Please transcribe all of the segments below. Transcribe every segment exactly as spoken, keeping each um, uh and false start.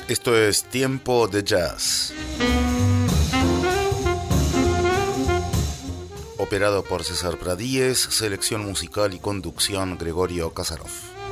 Esto es Tiempo de Jazz. Operado por César Pradíez, selección musical y conducción Gregorio Kasarov.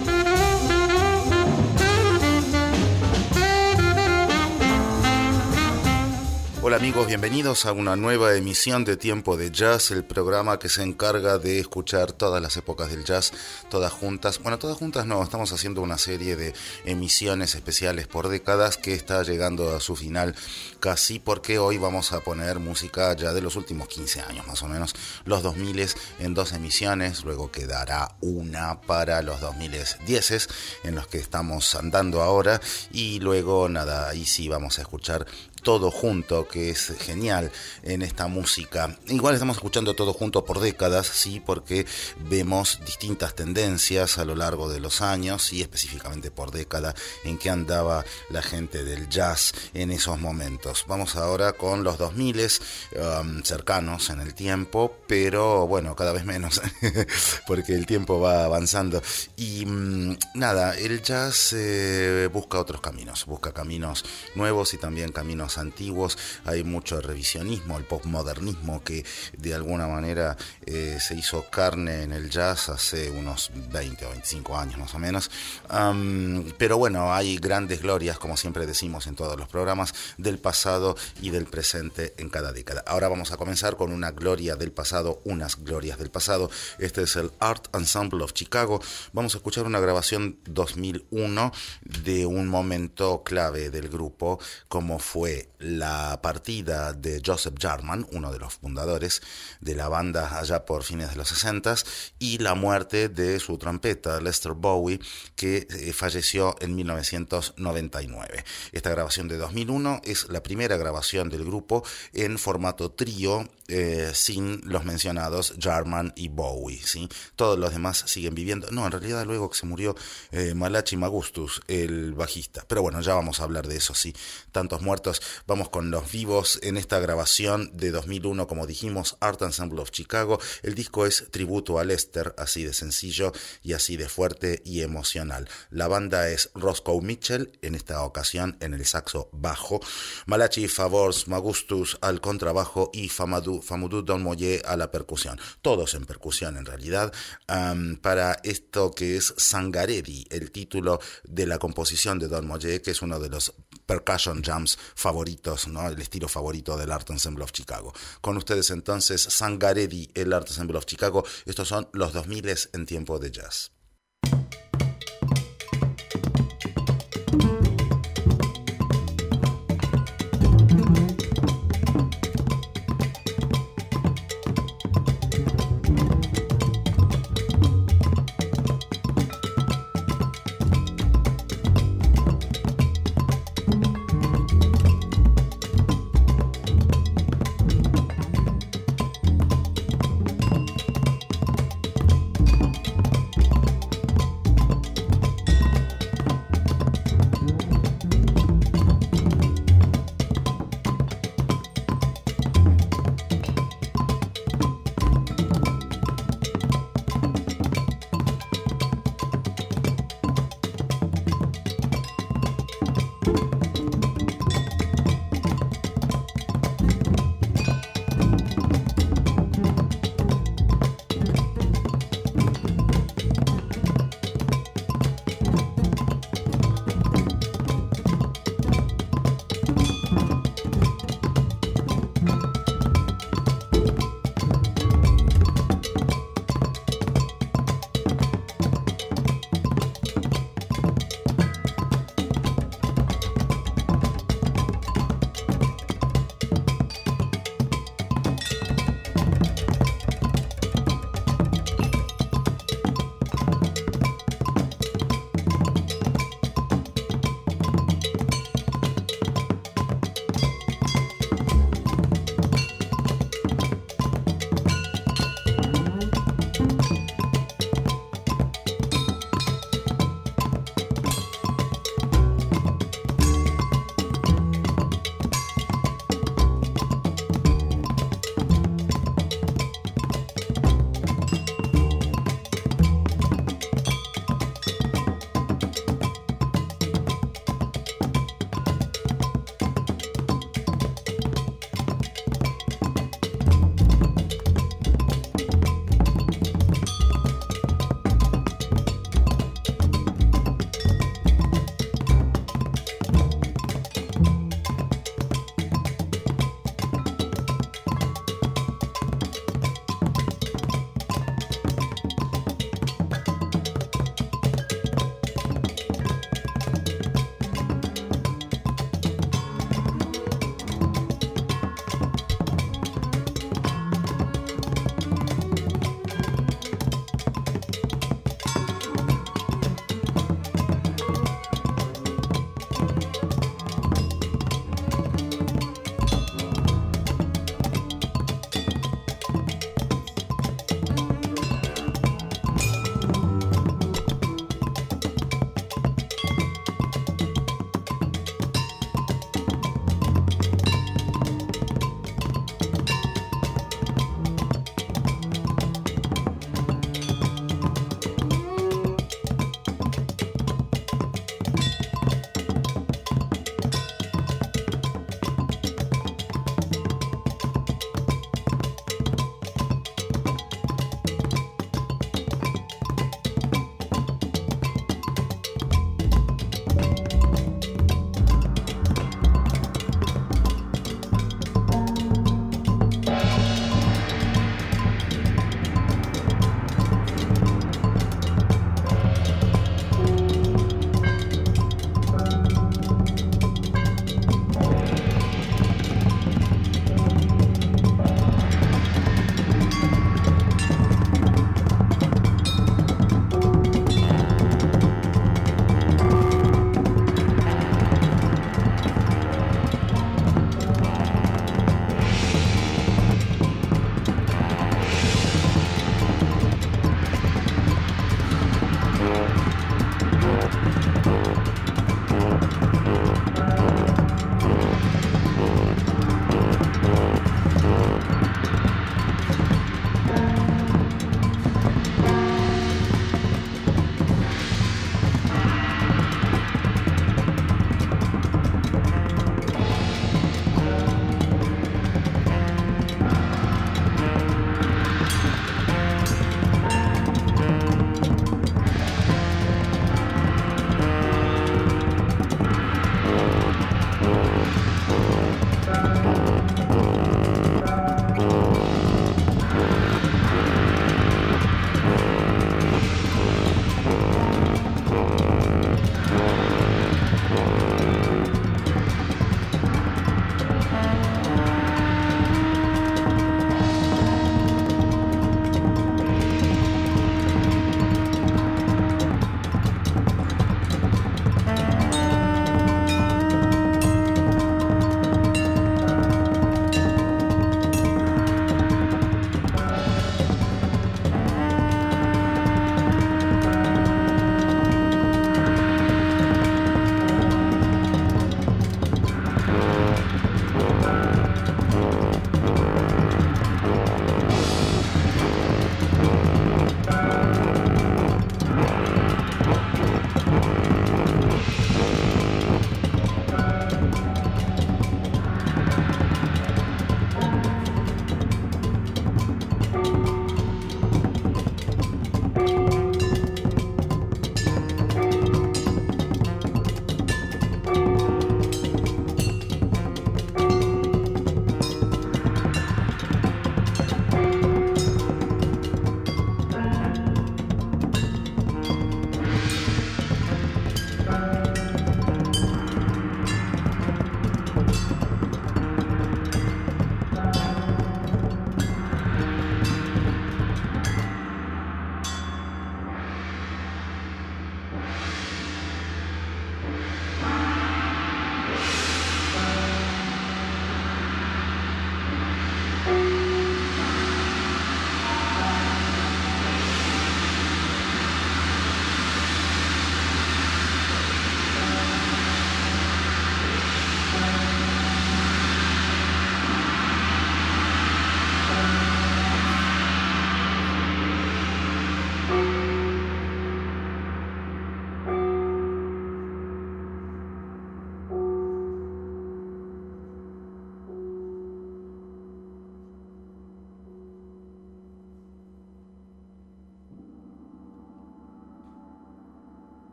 Hola amigos, bienvenidos a una nueva emisión de Tiempo de Jazz, el programa que se encarga de escuchar todas las épocas del jazz, todas juntas. Bueno, todas juntas no, estamos haciendo una serie de emisiones especiales por décadas que está llegando a su final casi, porque hoy vamos a poner música ya de los últimos quince años más o menos, los dos mil en dos emisiones, luego quedará una para los dos mil diez en los que estamos andando ahora, y luego nada, ahí sí vamos a escuchar todo junto, que es genial en esta música. Igual estamos escuchando todo junto por décadas, sí, porque vemos distintas tendencias a lo largo de los años y específicamente por década en que andaba la gente del jazz en esos momentos. Vamos ahora con los dos mil, um, cercanos en el tiempo, pero bueno, cada vez menos, porque el tiempo va avanzando. Y um, nada, el jazz eh, busca otros caminos, busca caminos nuevos y también caminos antiguos. Hay mucho revisionismo, el postmodernismo que de alguna manera eh, se hizo carne en el jazz hace unos veinte o veinticinco años más o menos, um, pero bueno, hay grandes glorias, como siempre decimos en todos los programas, del pasado y del presente en cada década. Ahora vamos a comenzar con una gloria del pasado, unas glorias del pasado. Este es el Art Ensemble of Chicago. Vamos a escuchar una grabación dos mil uno de un momento clave del grupo, como fue la partida de Joseph Jarman, uno de los fundadores de la banda allá por fines de los sesenta, y la muerte de su trompeta, Lester Bowie, que eh, falleció en mil novecientos noventa y nueve. Esta grabación de dos mil uno es la primera grabación del grupo en formato trío, eh, sin los mencionados Jarman y Bowie, ¿sí? Todos los demás siguen viviendo. No, en realidad luego que se murió eh, Malachi Magustus, el bajista. Pero bueno, ya vamos a hablar de eso, sí. Tantos muertos. Vamos con los vivos en esta grabación de dos mil uno, como dijimos, Art Ensemble of Chicago. El disco es tributo a Lester, así de sencillo y así de fuerte y emocional. La banda es Roscoe Mitchell, en esta ocasión en el saxo bajo, Malachi Favors Magustus al contrabajo y Famadou, Famoudou Don Moye a la percusión. Todos en percusión en realidad, um, para esto que es Sangaredi, el título de la composición de Don Moye, que es uno de los percussion jams favoritos, ¿no? El estilo favorito del Art Ensemble of Chicago. Con ustedes entonces Sangaredi, el Art Ensemble of Chicago. Estos son los dos mil en Tiempo de Jazz.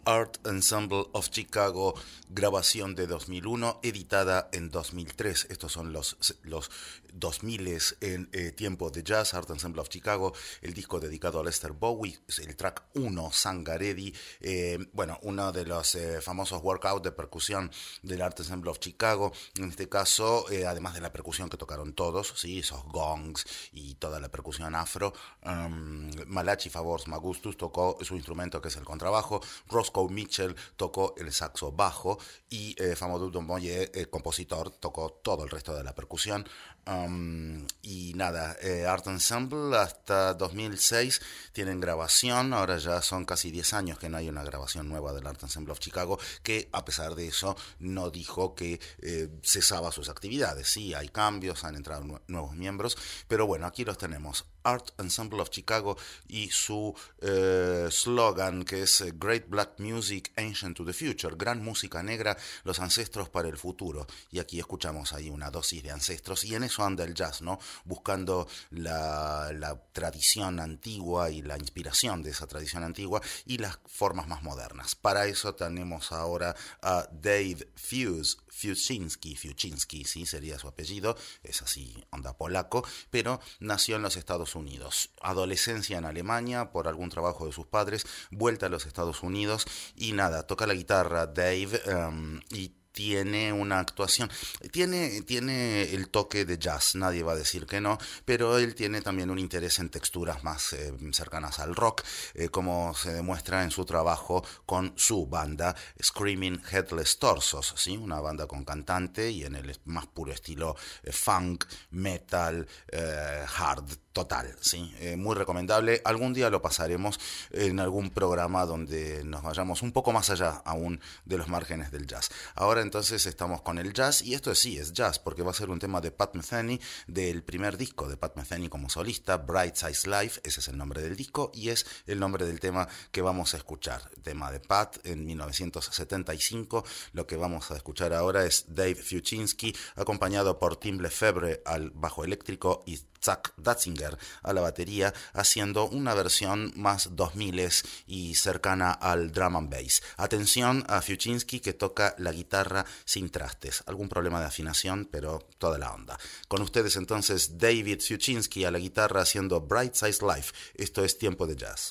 Art Ensemble of Chicago, grabación de dos mil uno, editada en dos mil tres. Estos son los, los dos mil en eh, tiempo de jazz. Art Ensemble of Chicago, el disco dedicado a Lester Bowie, el track uno, Sangaredi, eh, bueno, uno de los eh, famosos workouts de percusión del Art Ensemble of Chicago. En este caso, eh, además de la percusión que tocaron todos, ¿sí? Esos gongs y toda la percusión afro, um, Malachi Favors Magustus tocó su instrumento, que es el contrabajo. Roscoe Mitchell tocó el saxo bajo y eh, Famoudou Doumbouya, el compositor, tocó todo el resto de la percusión. Um, y nada, eh, Art Ensemble hasta dos mil seis tienen grabación. Ahora ya son casi diez años que no hay una grabación nueva del Art Ensemble of Chicago, que a pesar de eso no dijo que eh, cesaba sus actividades. Sí, hay cambios, han entrado nu- nuevos miembros, pero bueno, aquí los tenemos. Art Ensemble of Chicago y su eh, slogan, que es Great Black Music Ancient to the Future, gran música negra, los ancestros para el futuro. Y aquí escuchamos ahí una dosis de ancestros, y en eso anda el jazz, ¿no? Buscando la, la tradición antigua y la inspiración de esa tradición antigua y las formas más modernas. Para eso tenemos ahora a Dave Fuse, Fiuczynski, Fiuczynski, sí, sería su apellido, es así, onda polaco, pero nació en los Estados Unidos. Adolescencia en Alemania por algún trabajo de sus padres, vuelta a los Estados Unidos y nada, toca la guitarra Dave um, y tiene una actuación, tiene, tiene el toque de jazz, nadie va a decir que no, pero él tiene también un interés en texturas más eh, cercanas al rock, eh, como se demuestra en su trabajo con su banda Screaming Headless Torsos, ¿sí? Una banda con cantante y en el más puro estilo eh, funk, metal, eh, hard, total, ¿sí? Eh, muy recomendable. Algún día lo pasaremos en algún programa donde nos vayamos un poco más allá aún de los márgenes del jazz. Ahora entonces estamos con el jazz, y esto sí es jazz porque va a ser un tema de Pat Metheny, del primer disco de Pat Metheny como solista, Bright Size Life. Ese es el nombre del disco y es el nombre del tema que vamos a escuchar. Tema de Pat en mil novecientos setenta y cinco. Lo que vamos a escuchar ahora es Dave Fiuczynski, acompañado por Tim Lefebvre al bajo eléctrico y Zach Datzinger a la batería, haciendo una versión más dos miles y cercana al drum and bass. Atención a Fiuczynski, que toca la guitarra sin trastes. Algún problema de afinación, pero toda la onda. Con ustedes entonces David Fiuczynski a la guitarra haciendo Bright Size Life. Esto es Tiempo de Jazz.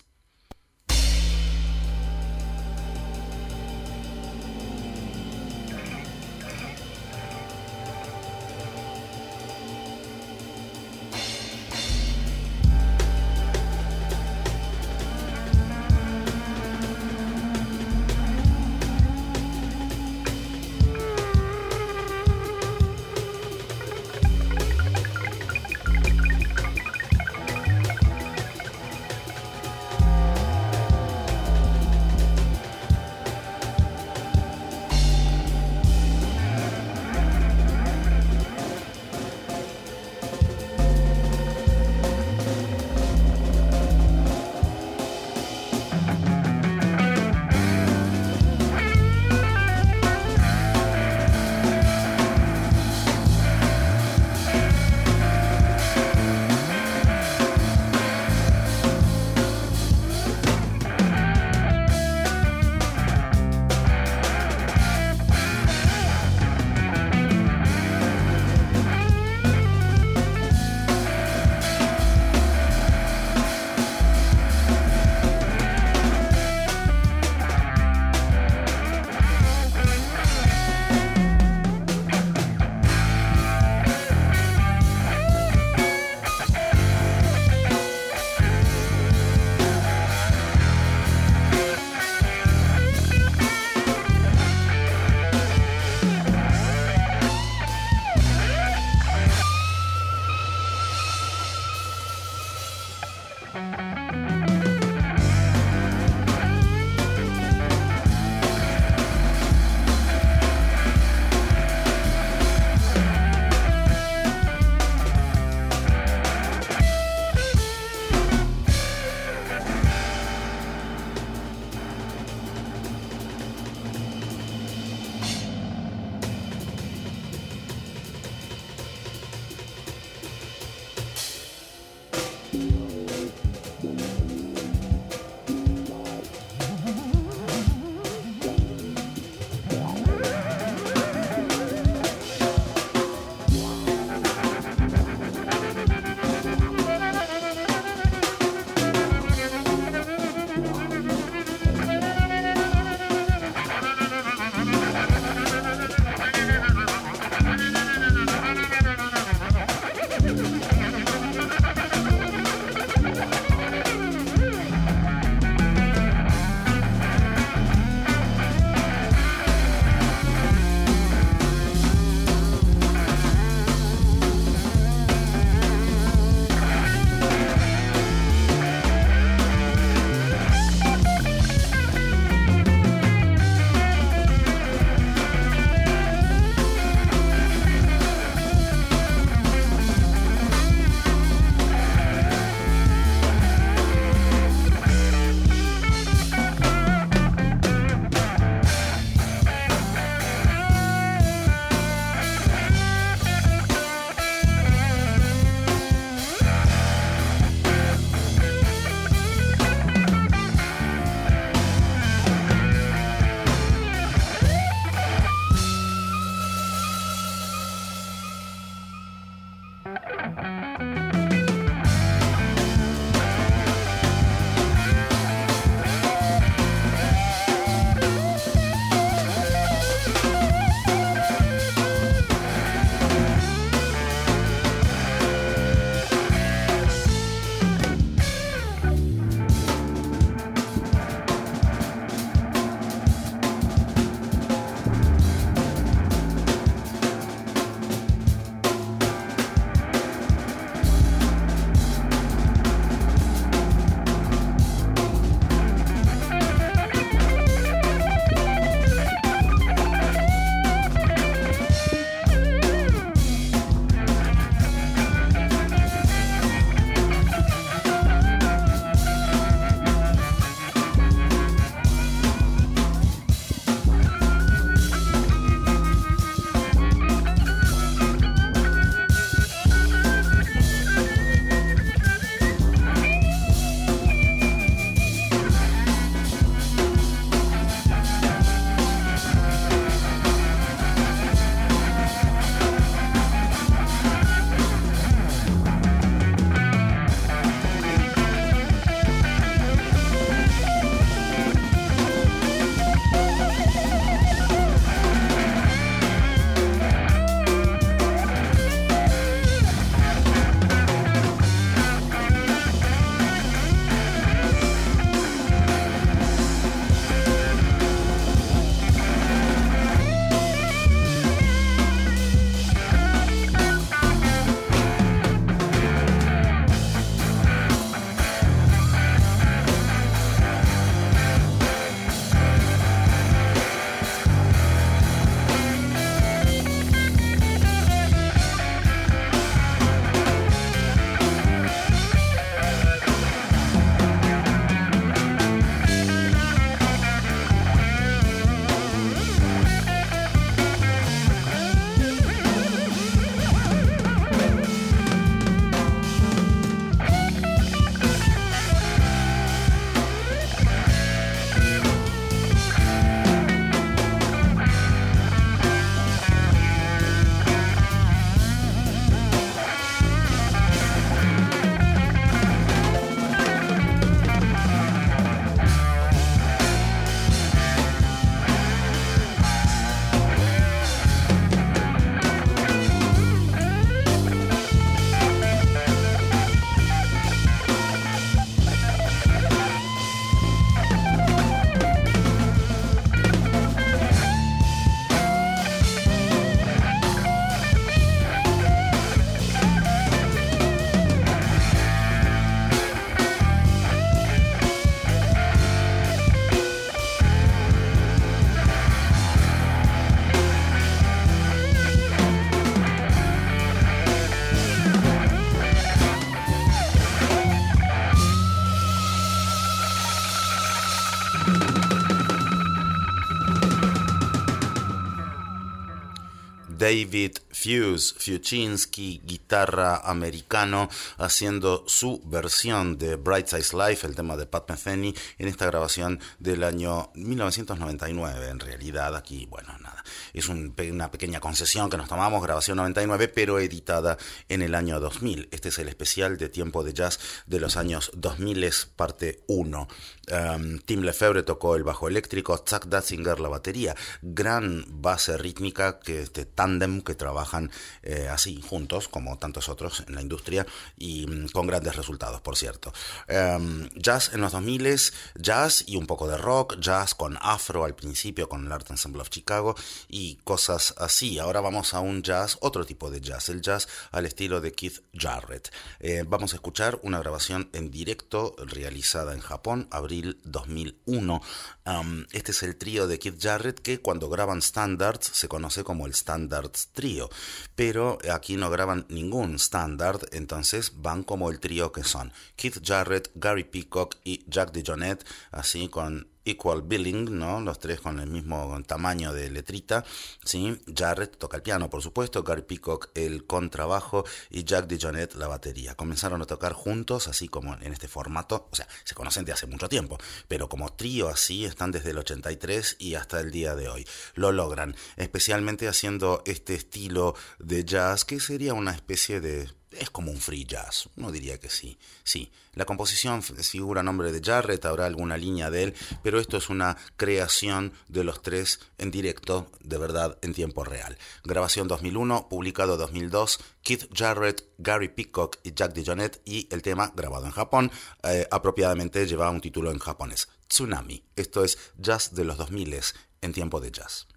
David Fuse, Fiuczynski, guitarra americano, haciendo su versión de Bright Size Life, el tema de Pat Metheny, en esta grabación del año mil novecientos noventa y nueve. En realidad, aquí, bueno, nada, es un, una pequeña concesión que nos tomamos, grabación noventa y nueve, pero editada en el año dos mil. Este es el especial de Tiempo de Jazz de los años dos mil, parte uno. Um, Tim Lefebvre tocó el bajo eléctrico, Chuck Datzinger la batería, gran base rítmica, que este tándem que trabajan eh, así juntos como tantos otros en la industria y um, con grandes resultados, por cierto. Um, jazz en los dos mil, jazz y un poco de rock, jazz con afro al principio con el Art Ensemble of Chicago y cosas así. Ahora vamos a un jazz, otro tipo de jazz, el jazz al estilo de Keith Jarrett. Eh, vamos a escuchar una grabación en directo realizada en Japón, abril dos mil uno. Um, este es el trío de Keith Jarrett, que cuando graban standards se conoce como el Standards Trio, pero aquí no graban ningún standard, entonces van como el trío que son Keith Jarrett, Gary Peacock y Jack DeJohnette, así con equal billing, ¿no? Los tres con el mismo tamaño de letrita, ¿sí? Jarrett toca el piano, por supuesto, Gary Peacock el contrabajo y Jack DeJohnette la batería. Comenzaron a tocar juntos, así como en este formato, o sea, se conocen de hace mucho tiempo, pero como trío así están desde el ochenta y tres y hasta el día de hoy. Lo logran, especialmente haciendo este estilo de jazz que sería una especie de... es como un free jazz, uno diría que sí, sí. La composición figura a nombre de Jarrett, habrá alguna línea de él, pero esto es una creación de los tres en directo, de verdad, en tiempo real. Grabación dos mil uno, publicado dos mil dos, Keith Jarrett, Gary Peacock y Jack DeJohnette, y el tema grabado en Japón, eh, apropiadamente lleva un título en japonés, Tsunami. Esto es jazz de los dos mil en tiempo de jazz.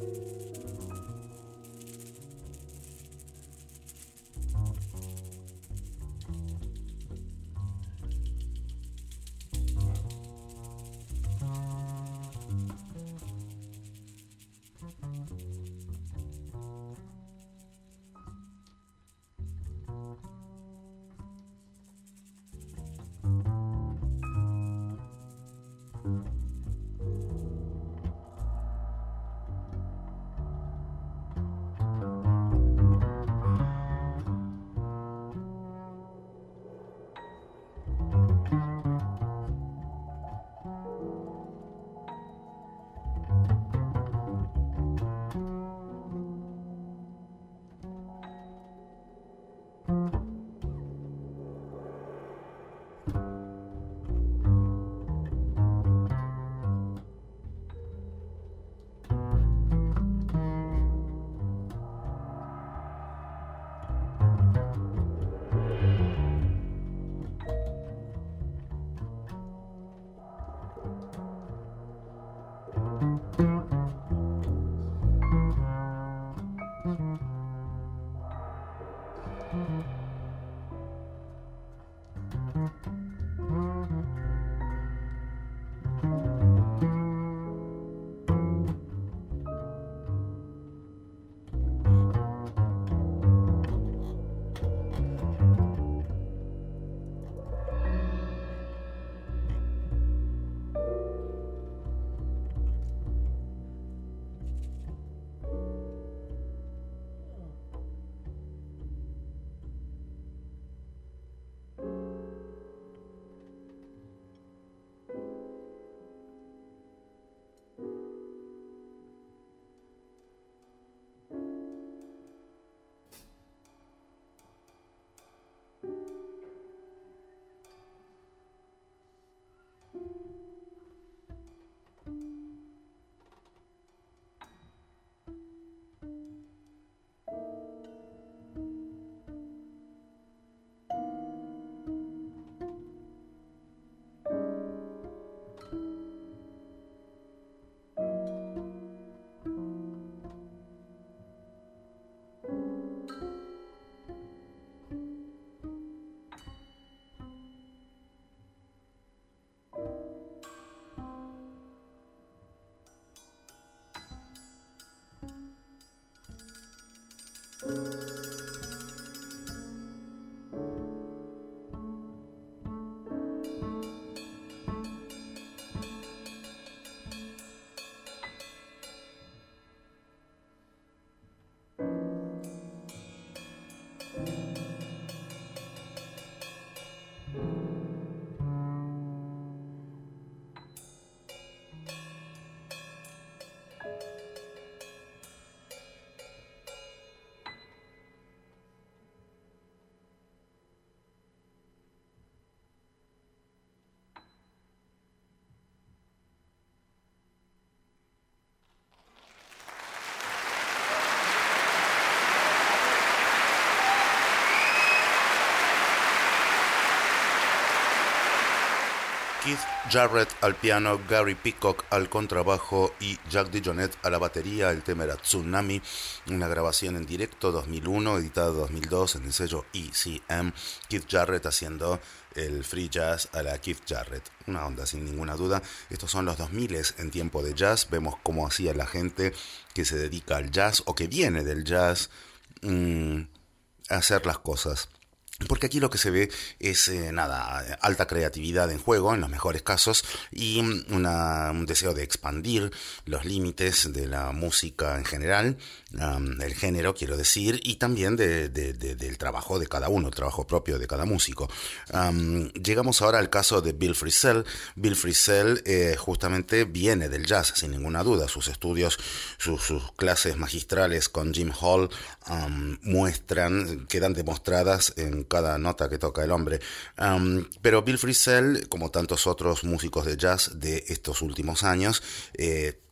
Keith Jarrett al piano, Gary Peacock al contrabajo y Jack DeJohnette a la batería. El tema era Tsunami, una grabación en directo dos mil uno, editada dos mil dos en el sello E C M. Keith Jarrett haciendo el free jazz a la Keith Jarrett. Una onda sin ninguna duda. Estos son los dos mil en tiempo de jazz. Vemos cómo hacía la gente que se dedica al jazz o que viene del jazz mmm, a hacer las cosas. Porque aquí lo que se ve es, eh, nada, alta creatividad en juego, en los mejores casos, y una, un deseo de expandir los límites de la música en general, um, el género, quiero decir, y también de, de, de, del trabajo de cada uno, el trabajo propio de cada músico. Um, llegamos ahora al caso de Bill Frisell. Bill Frisell eh, justamente viene del jazz, sin ninguna duda. Sus estudios, sus, sus clases magistrales con Jim Hall um, muestran, quedan demostradas en cada nota que toca el hombre. Um, pero Bill Frisell, como tantos otros músicos de jazz de estos últimos años, eh,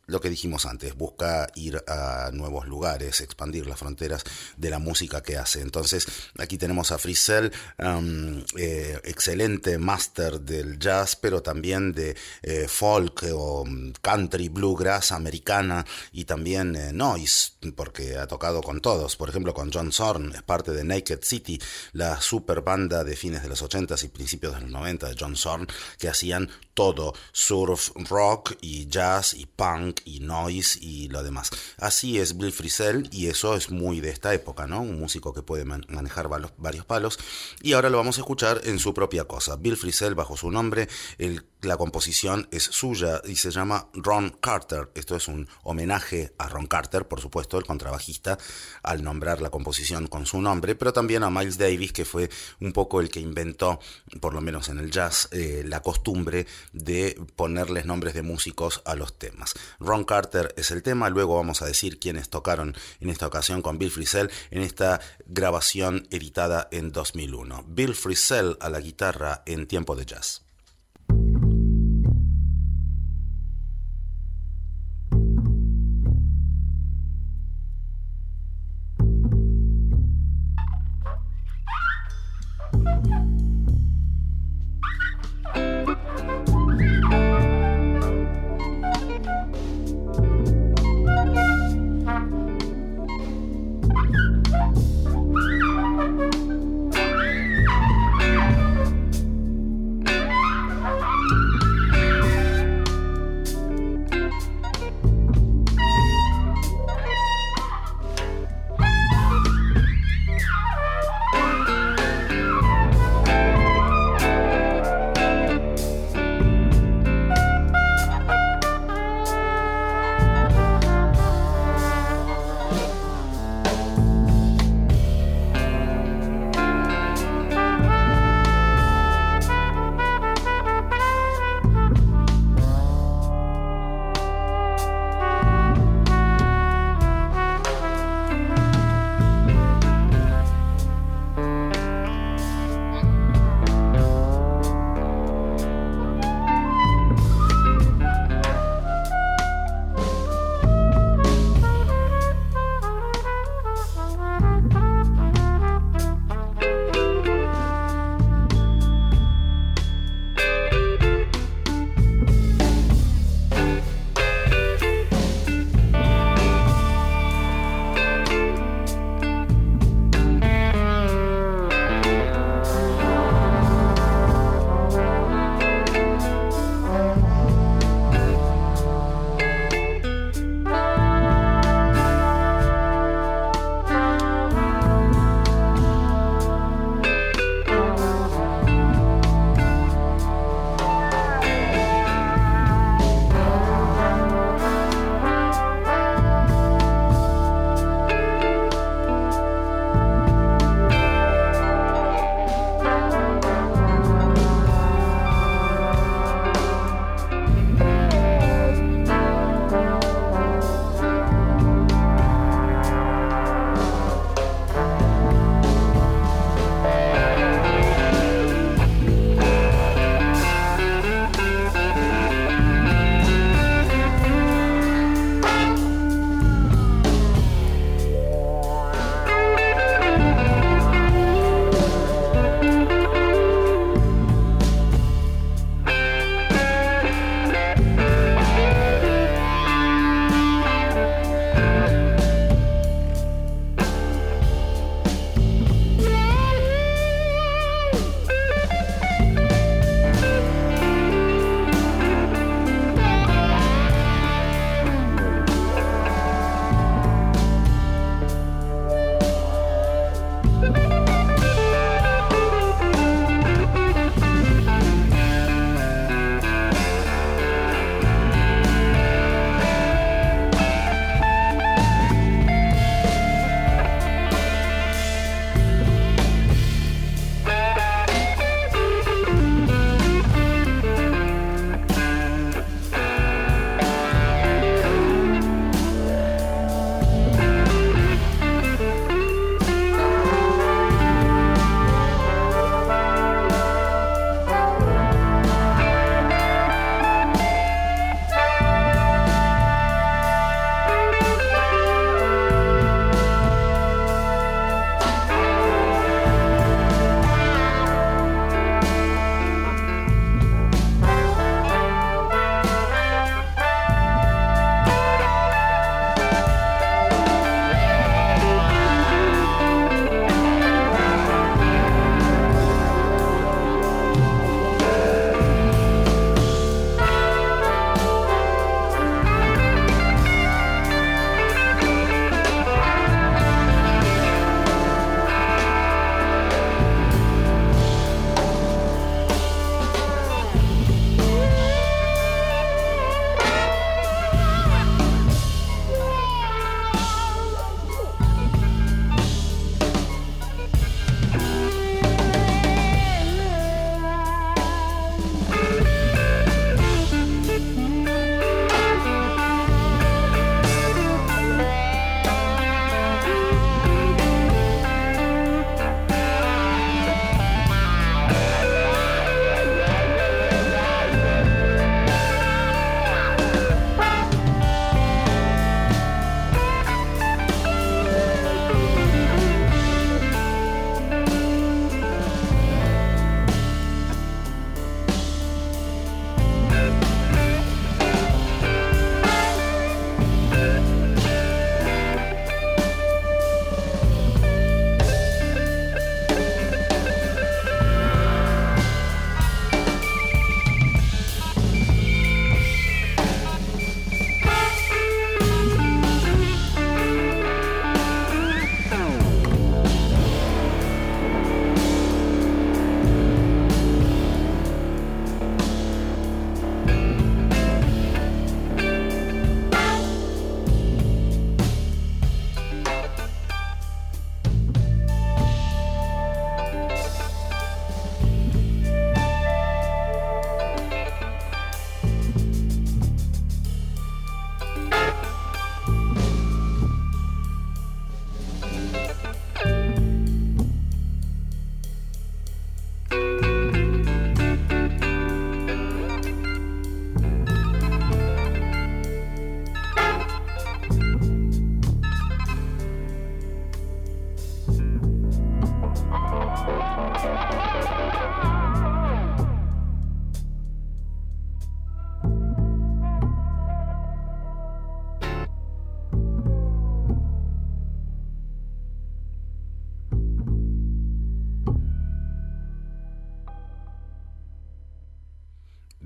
lo que dijimos antes, busca ir a nuevos lugares, expandir las fronteras de la música que hace. Entonces aquí tenemos a Frisell, um, eh, excelente máster del jazz, pero también de eh, folk o country, bluegrass americana, y también eh, noise, porque ha tocado con todos, por ejemplo con John Zorn, es parte de Naked City, la super banda de fines de los ochentas y principios de los noventa de John Zorn, que hacían todo, surf, rock y jazz y punk y noise y lo demás. Así es Bill Frisell, y eso es muy de esta época, ¿no? Un músico que puede man- manejar valos- varios palos, y ahora lo vamos a escuchar en su propia cosa. Bill Frisell bajo su nombre, el, la composición es suya y se llama Ron Carter. Esto es un homenaje a Ron Carter, por supuesto, el contrabajista, al nombrar la composición con su nombre, pero también a Miles Davis, que fue un poco el que inventó, por lo menos en el jazz, eh, la costumbre de ponerles nombres de músicos a los temas. Ron Carter es el tema, luego vamos a decir quiénes tocaron en esta ocasión con Bill Frisell en esta grabación editada en dos mil uno. Bill Frisell a la guitarra en Tiempo de Jazz.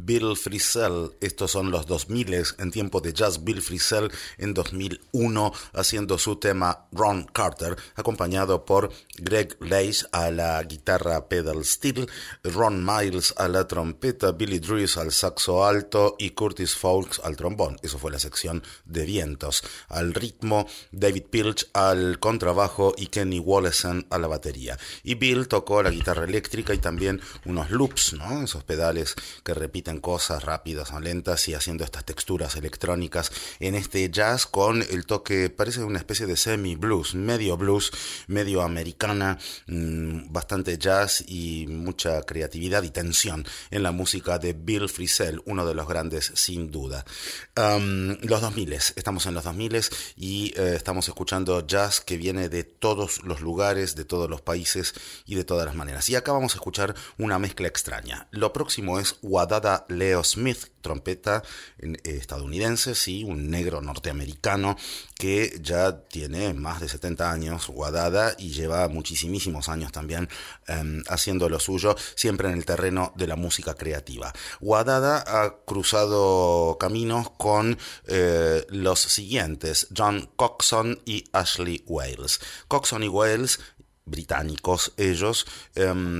Bill Frisell. Estos son los dos mil en tiempo de jazz. Bill Frisell en dos mil uno haciendo su tema Ron Carter, acompañado por Greg Leish a la guitarra pedal steel, Ron Miles a la trompeta, Billy Dries al saxo alto y Curtis Foulkes al trombón. Eso fue la sección de vientos. Al ritmo, David Pilch al contrabajo y Kenny Wollesen a la batería. Y Bill tocó la guitarra eléctrica y también unos loops, ¿no? Esos pedales que repiten cosas rápidas o lentas y haciendo estas texturas electrónicas en este jazz con el toque, parece una especie de semi-blues, medio blues, medio americana, mmm, bastante jazz y mucha creatividad y tensión en la música de Bill Frisell, uno de los grandes sin duda. Um, los dos mil, estamos en los dos mil y eh, estamos escuchando jazz que viene de todos los lugares, de todos los países y de todas las maneras. Y acá vamos a escuchar una mezcla extraña. Lo próximo es Wadada Leo Smith, trompeta estadounidense, sí, un negro norteamericano que ya tiene más de setenta años, Wadada, y lleva muchísimos años también eh, haciendo lo suyo, siempre en el terreno de la música creativa. Wadada ha cruzado caminos con eh, los siguientes, John Coxon y Ashley Wales. Coxon y Wales, británicos ellos, um,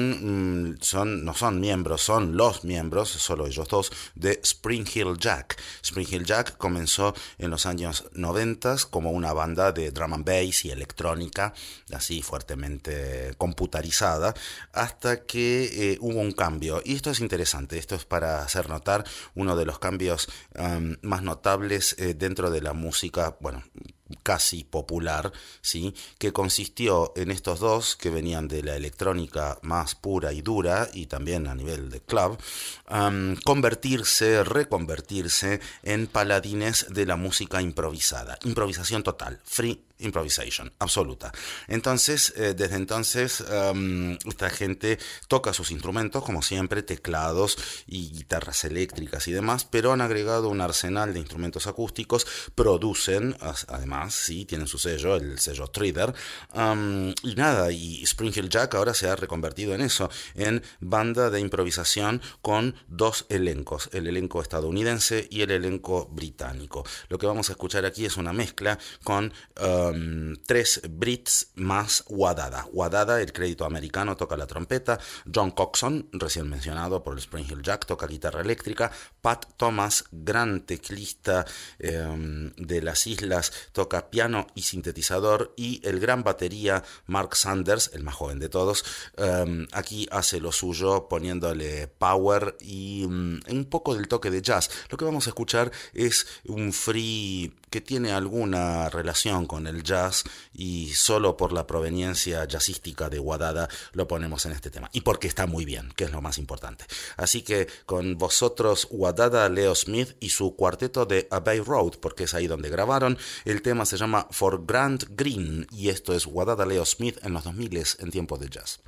son, um, son, no son miembros, son los miembros, solo ellos dos, de Spring Heel Jack. Spring Heel Jack comenzó en los años noventa como una banda de drum and bass y electrónica, así fuertemente computarizada, hasta que eh, hubo un cambio. Y esto es interesante, esto es para hacer notar uno de los cambios um, más notables eh, dentro de la música, bueno, casi popular, ¿sí? Que consistió en estos dos que venían de la electrónica más pura y dura y también a nivel de club, um, convertirse, reconvertirse en paladines de la música improvisada, improvisación total, free improvisation, absoluta. Entonces, eh, desde entonces, um, esta gente toca sus instrumentos, como siempre, teclados y guitarras eléctricas y demás, pero han agregado un arsenal de instrumentos acústicos, producen, además, sí, tienen su sello, el sello Thriller, um, y nada, y Spring Heel Jack ahora se ha reconvertido en eso, en banda de improvisación con dos elencos, el elenco estadounidense y el elenco británico. Lo que vamos a escuchar aquí es una mezcla con uh, Um, tres Brits más Wadada. Wadada, el crédito americano, toca la trompeta. John Coxon, recién mencionado por el Spring Heel Jack, toca guitarra eléctrica. Pat Thomas, gran teclista um, de las islas, toca piano y sintetizador. Y el gran batería Mark Sanders, el más joven de todos, um, aquí hace lo suyo poniéndole power y um, un poco del toque de jazz. Lo que vamos a escuchar es un free que tiene alguna relación con el jazz y solo por la proveniencia jazzística de Wadada lo ponemos en este tema y porque está muy bien, que es lo más importante. Así que con vosotros Wadada Leo Smith y su cuarteto de Abbey Road, porque es ahí donde grabaron. El tema se llama For Grant Green y esto es Wadada Leo Smith en los dos mil en tiempo de jazz.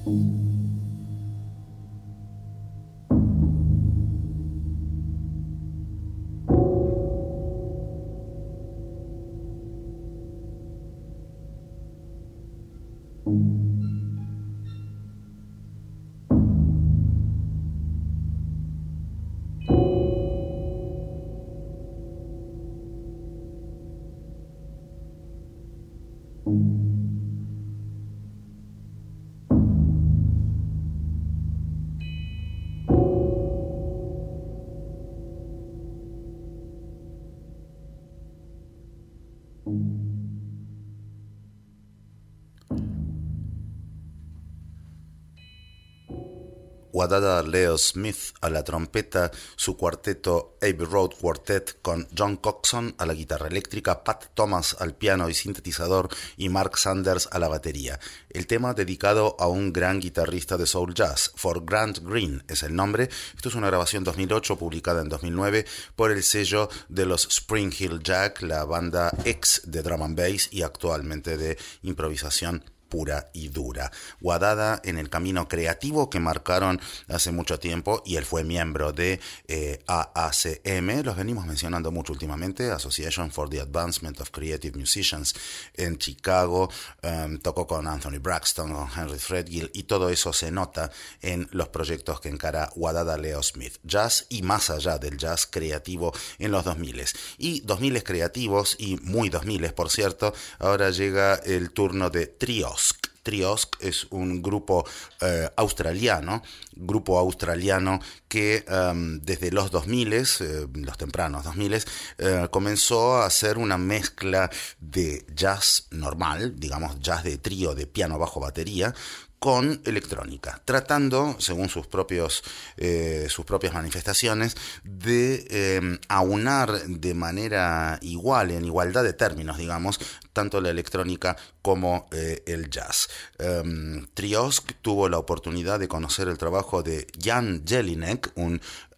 Wadada Leo Smith a la trompeta, su cuarteto Abbey Road Quartet con John Coxon a la guitarra eléctrica, Pat Thomas al piano y sintetizador y Mark Sanders a la batería. El tema dedicado a un gran guitarrista de soul jazz, For Grant Green es el nombre. Esto es una grabación dos mil ocho publicada en dos mil nueve por el sello de los Spring Hill Jack, la banda ex de drum and bass y actualmente de improvisación pura y dura. Wadada en el camino creativo que marcaron hace mucho tiempo, y él fue miembro de eh, A A C M, los venimos mencionando mucho últimamente, Association for the Advancement of Creative Musicians en Chicago, um, tocó con Anthony Braxton, con Henry Threadgill, y todo eso se nota en los proyectos que encara Wadada Leo Smith, jazz y más allá del jazz creativo en los dos mil. Y dos mil creativos y muy dos mil, por cierto, ahora llega el turno de Triosk. Triosk es un grupo eh, australiano, grupo australiano que um, desde los dos mil, eh, los tempranos dos mil, eh, comenzó a hacer una mezcla de jazz normal, digamos jazz de trío de piano, bajo, batería, con electrónica, tratando, según sus propios eh, sus propias manifestaciones, de eh, aunar de manera igual, en igualdad de términos, digamos, tanto la electrónica como eh, el jazz. Um, Triosk tuvo la oportunidad de conocer el trabajo de Jan Jelinek, un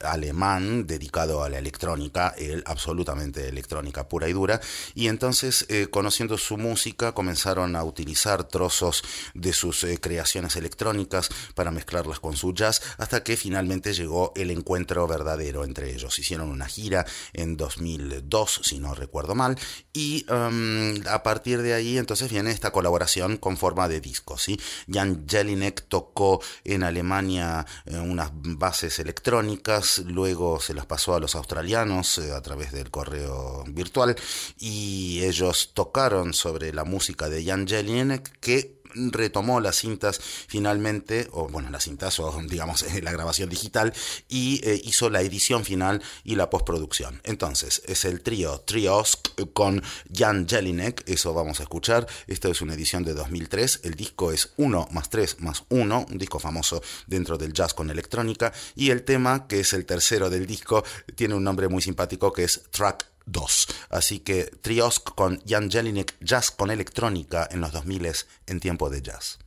alemán dedicado a la electrónica, él absolutamente electrónica pura y dura, y entonces eh, conociendo su música comenzaron a utilizar trozos de sus eh, creaciones electrónicas para mezclarlas con su jazz, hasta que finalmente llegó el encuentro verdadero entre ellos. Hicieron una gira en dos mil dos, si no recuerdo mal, y um, a partir de ahí entonces viene esta colaboración con forma de disco, ¿sí? Jan Jelinek tocó en Alemania eh, unas bases electrónicas, luego se las pasó a los australianos eh, a través del correo virtual, y ellos tocaron sobre la música de Jan Jelinek, que retomó las cintas finalmente, o bueno, las cintas o digamos la grabación digital, y eh, hizo la edición final y la postproducción. Entonces es el trío Triosk con Jan Jelinek, eso vamos a escuchar. Esta es una edición de dos mil tres, el disco es uno más tres más uno, un disco famoso dentro del jazz con electrónica, y el tema, que es el tercero del disco, tiene un nombre muy simpático que es Track dos. Así que Triosk con Jan Jelinek, jazz con electrónica en los dos mil en tiempo de jazz.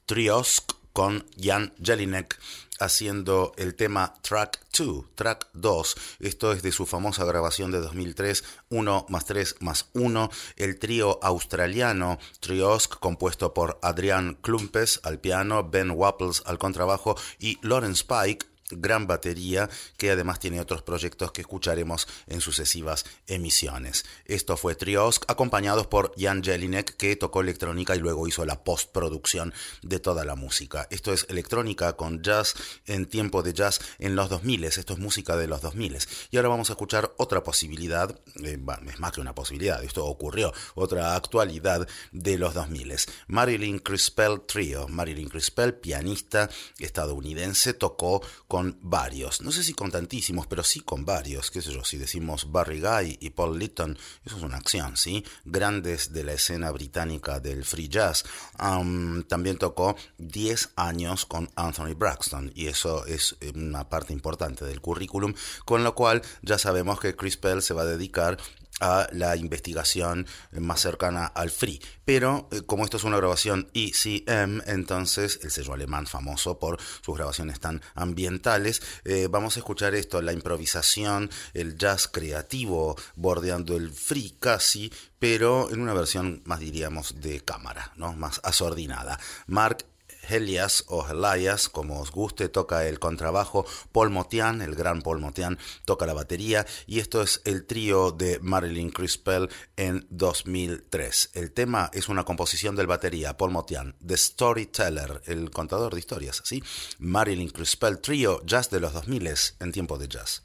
Triosk con Jan Jelinek haciendo el tema Track dos, Track dos. Esto es de su famosa grabación de dos mil tres, uno más tres más uno. El trío australiano Triosk, compuesto por Adrian Klumpes al piano, Ben Wapples al contrabajo y Lawrence Pike, gran batería, que además tiene otros proyectos que escucharemos en sucesivas emisiones. Esto fue Triosk, acompañados por Jan Jelinek, que tocó electrónica y luego hizo la postproducción de toda la música. Esto es electrónica con jazz en tiempo de jazz en los dos mil. Esto es música de los dos mil. Y ahora vamos a escuchar otra posibilidad, eh, es más que una posibilidad, esto ocurrió, otra actualidad de los dos mil. Marilyn Crispell Trio. Marilyn Crispell, pianista estadounidense, tocó con con varios, no sé si con tantísimos, pero sí con varios, qué sé yo, si decimos Barry Guy y Paul Litton, eso es una acción, ¿sí? Grandes de la escena británica del free jazz. Um, también tocó diez años con Anthony Braxton, y eso es una parte importante del currículum, con lo cual ya sabemos que Crispell se va a dedicar a la investigación más cercana al free. Pero eh, como esto es una grabación E C M, entonces el sello alemán famoso por sus grabaciones tan ambientales, eh, vamos a escuchar esto, la improvisación, el jazz creativo bordeando el free casi, pero en una versión más, diríamos, de cámara, ¿no? Más asordinada. Mark Elias o Elias, como os guste, toca el contrabajo, Paul Motian, el gran Paul Motian, toca la batería, y esto es el trío de Marilyn Crispell en dos mil tres. El tema es una composición del batería, Paul Motian, The Storyteller, el contador de historias, ¿sí? Marilyn Crispell Trio, jazz de los dos mil en tiempo de jazz.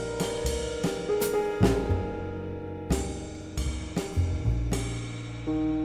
Thank you.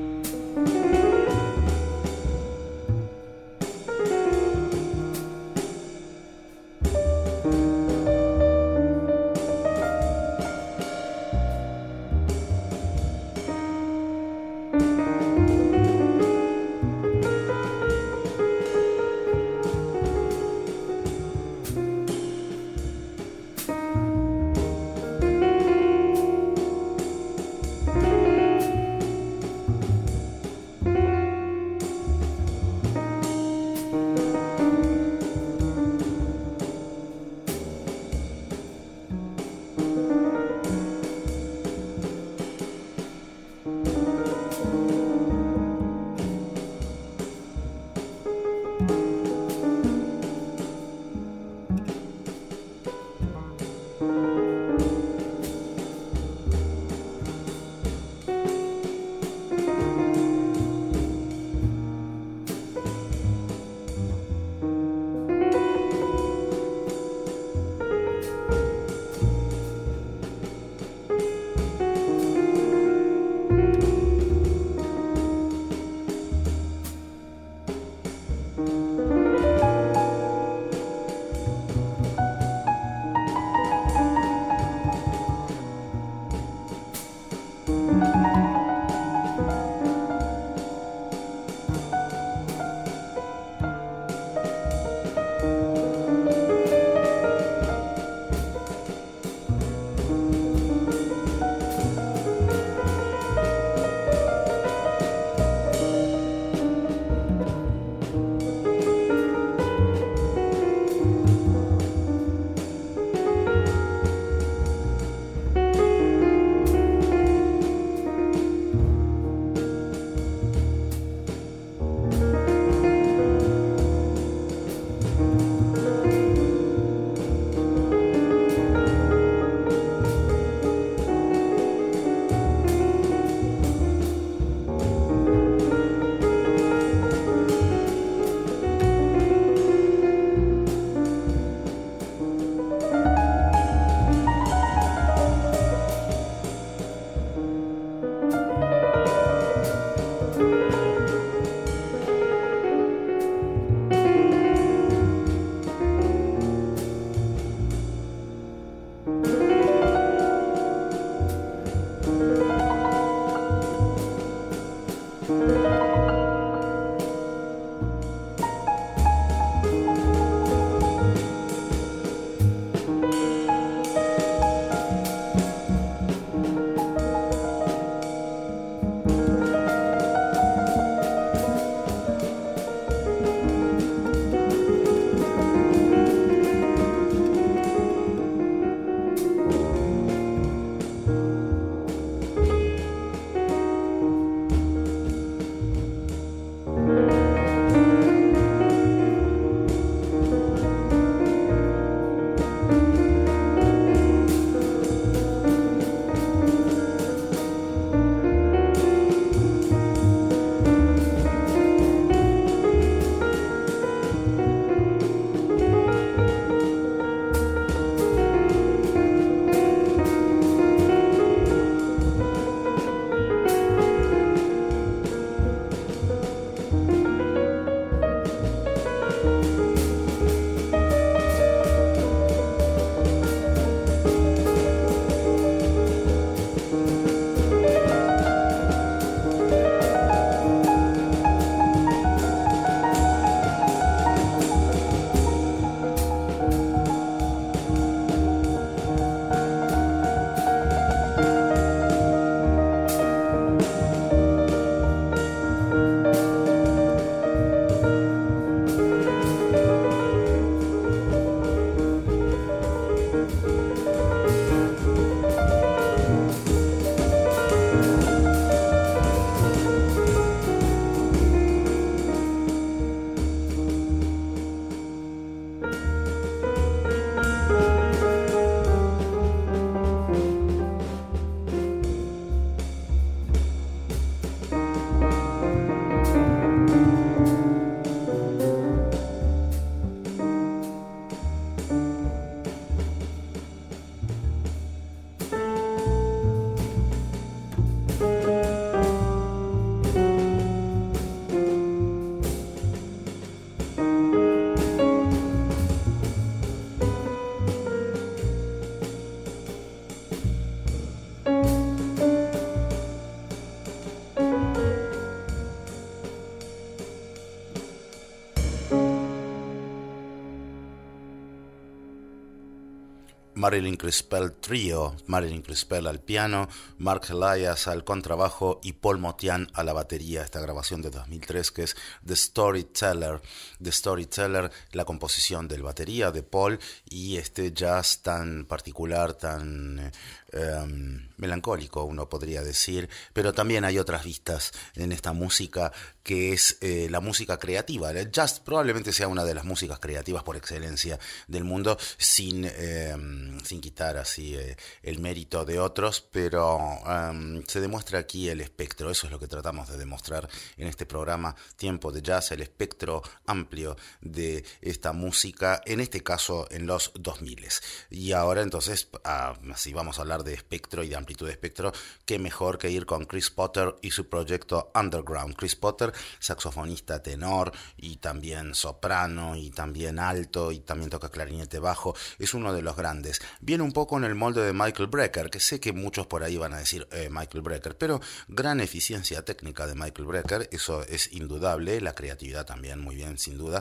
Marilyn Crispell Trio, Marilyn Crispell al piano, Mark Elias al contrabajo y Paul Motian a la batería. Esta grabación de dos mil tres que es The Storyteller. The Storyteller, la composición del batería de Paul y este jazz tan particular, tan eh, melancólico, uno podría decir, pero también hay otras vistas en esta música que es eh, la música creativa. El jazz probablemente sea una de las músicas creativas por excelencia del mundo, sin... Eh, sin quitar así eh, el mérito de otros, pero um, se demuestra aquí el espectro. Eso es lo que tratamos de demostrar en este programa Tiempo de Jazz, el espectro amplio de esta música, en este caso en los dos mil. Y ahora entonces, ah, si vamos a hablar de espectro y de amplitud de espectro, qué mejor que ir con Chris Potter y su proyecto Underground. Chris Potter, saxofonista tenor y también soprano y también alto y también toca clarinete bajo, es uno de los grandes. Viene un poco en el molde de Michael Brecker, que sé que muchos por ahí van a decir eh, Michael Brecker, pero gran eficiencia técnica de Michael Brecker, eso es indudable, la creatividad también muy bien, sin duda.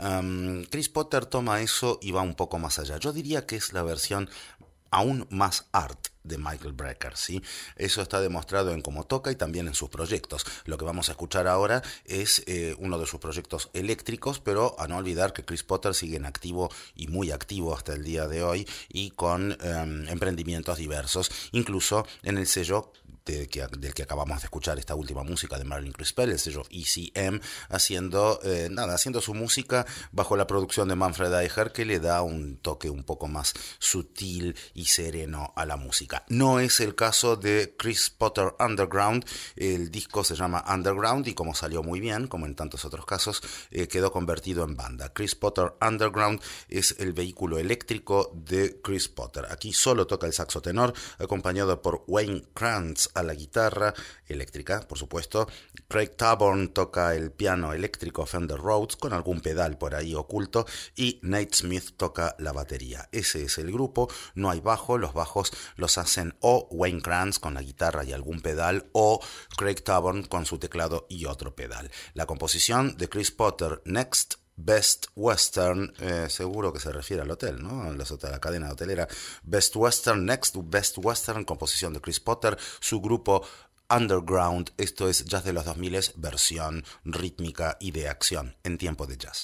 Um, Chris Potter toma eso y va un poco más allá. Yo diría que es la versión aún más art de Michael Brecker, ¿sí? Eso está demostrado en cómo toca y también en sus proyectos. Lo que vamos a escuchar ahora es eh, uno de sus proyectos eléctricos, pero a no olvidar que Chris Potter sigue en activo y muy activo hasta el día de hoy y con eh, emprendimientos diversos, incluso en el sello de que, del que acabamos de escuchar esta última música de Marilyn Crispell, el sello E C M, haciendo eh, nada, haciendo su música bajo la producción de Manfred Eicher, que le da un toque un poco más sutil y sereno a la música. No es el caso de Chris Potter Underground. El disco se llama Underground y como salió muy bien, como en tantos otros casos, eh, quedó convertido en banda. Chris Potter Underground es el vehículo eléctrico de Chris Potter. Aquí solo toca el saxo tenor, acompañado por Wayne Krantz a la guitarra eléctrica, por supuesto. Craig Taborn toca el piano eléctrico Fender Rhodes con algún pedal por ahí oculto y Nate Smith toca la batería. Ese es el grupo. No hay bajo, los bajos los hacen o Wayne Krantz con la guitarra y algún pedal o Craig Taborn con su teclado y otro pedal. La composición de Chris Potter, Next Best Western, eh, seguro que se refiere al hotel, ¿no? A la cadena hotelera. Best Western, Next Best Western, composición de Chris Potter, su grupo Underground. Esto es Jazz de los dos mil, versión rítmica y de acción en tiempo de jazz.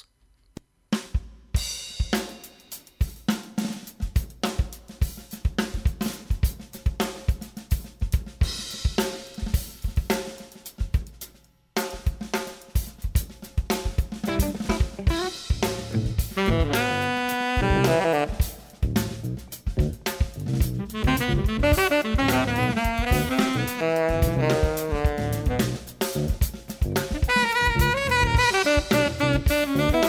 Thank you.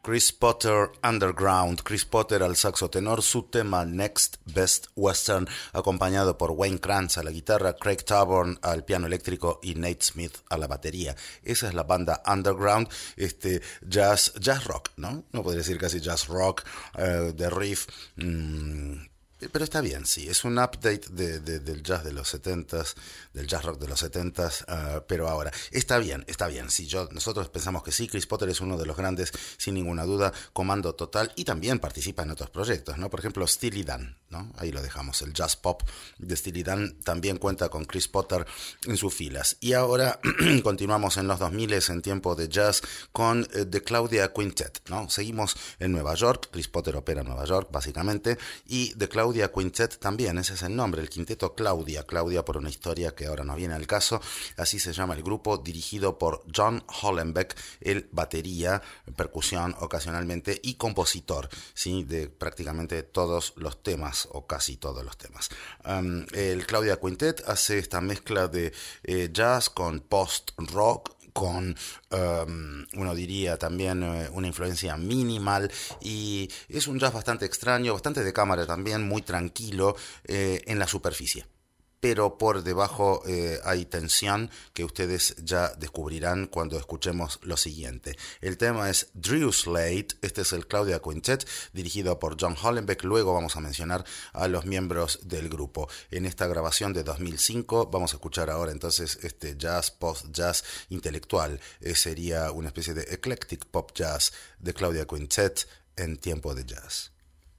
Chris Potter Underground. Chris Potter al saxo tenor, su tema Next Best Western, acompañado por Wayne Krantz a la guitarra, Craig Taborn al piano eléctrico y Nate Smith a la batería. Esa es la banda Underground, este jazz, jazz rock, ¿no? No podría decir casi jazz rock, uh, de riff. Mmm, Pero está bien, sí, es un update de, de, del jazz de los setentas, del jazz rock de los setentas, uh, pero ahora, está bien, está bien, sí, yo, nosotros pensamos que sí, Chris Potter es uno de los grandes, sin ninguna duda, Comando Total, y también participa en otros proyectos, ¿no? Por ejemplo, Steely Dan, ¿no? Ahí lo dejamos, el jazz pop de Steely Dan también cuenta con Chris Potter en sus filas. Y ahora continuamos en los dos mil en tiempo de jazz con uh, The Claudia Quintet, ¿no? Seguimos en Nueva York, Chris Potter opera en Nueva York, básicamente, y The Claudia Claudia Quintet también, ese es el nombre, el quinteto Claudia, Claudia por una historia que ahora no viene al caso, así se llama el grupo, dirigido por John Hollenbeck, el batería, percusión ocasionalmente y compositor, ¿sí? De prácticamente todos los temas, o casi todos los temas. Um, el Claudia Quintet hace esta mezcla de eh, jazz con post-rock, con, um, uno diría también uh, una influencia minimal, y es un jazz bastante extraño, bastante de cámara también, muy tranquilo eh, en la superficie. Pero por debajo eh, hay tensión que ustedes ya descubrirán cuando escuchemos lo siguiente. El tema es Drew Slate, este es el Claudia Quintet, dirigido por John Hollenbeck. Luego vamos a mencionar a los miembros del grupo. En esta grabación de dos mil cinco vamos a escuchar ahora entonces este jazz, post-jazz intelectual. Eh, sería una especie de eclectic pop jazz de Claudia Quintet en tiempo de jazz.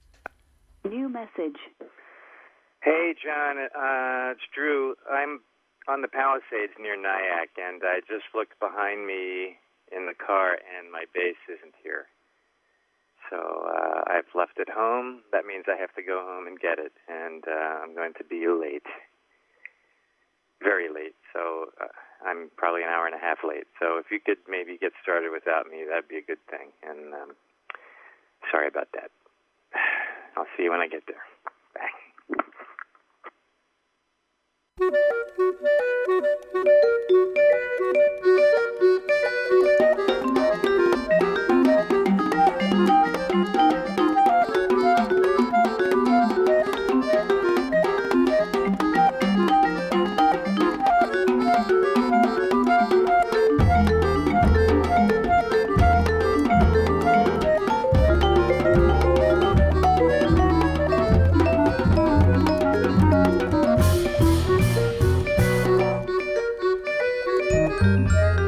New message. Hey, John, uh, it's Drew. I'm on the Palisades near Nyack, and I just looked behind me in the car, and my bass isn't here. So uh, I've left it home. That means I have to go home and get it, and uh, I'm going to be late. Very late. So uh, I'm probably an hour and a half late. So if you could maybe get started without me, that'd be a good thing. And um, sorry about that. I'll see you when I get there. Bye. Thank you.